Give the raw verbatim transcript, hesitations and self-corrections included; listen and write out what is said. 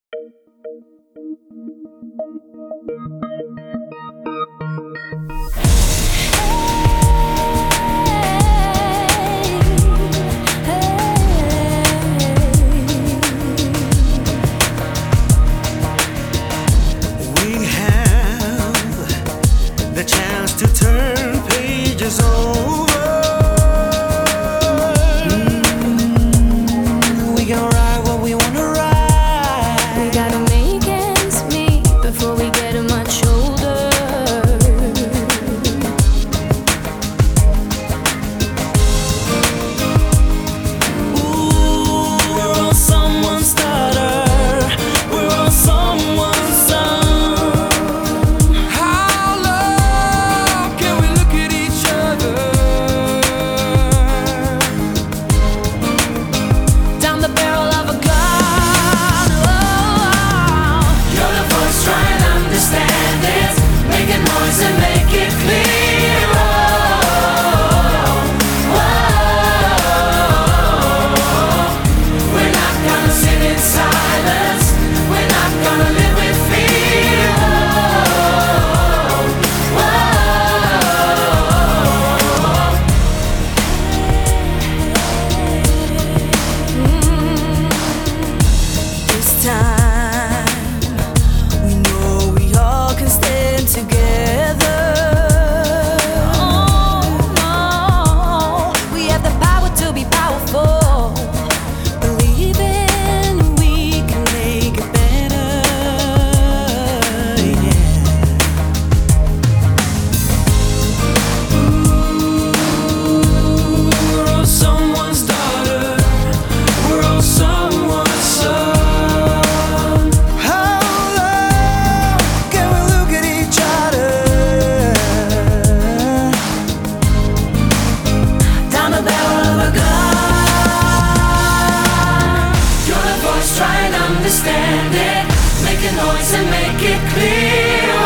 We have the chance to turn pages over. Mm, we can write what we wanna write. We gotta make ends meet before we get much older. Ooh, we're all someone's daughter. We're all someone's son. How long can we look at each other? Down the barrel of a gun. Oh, You're the voice, try and understand it. Make a noise and make it clear. Oh, whoa. We're not gonna sit in silence. We're not gonna live with fear. Oh, This time, we know we all can stand together. oh, no. We have the power to be powerful. Believing we can make it better. Yeah. We're all someone's daughter. We're all someone's son. How long can we look at each other? down the barrel of a gun. You're the voice, try and understand it. Make a noise and make it clear.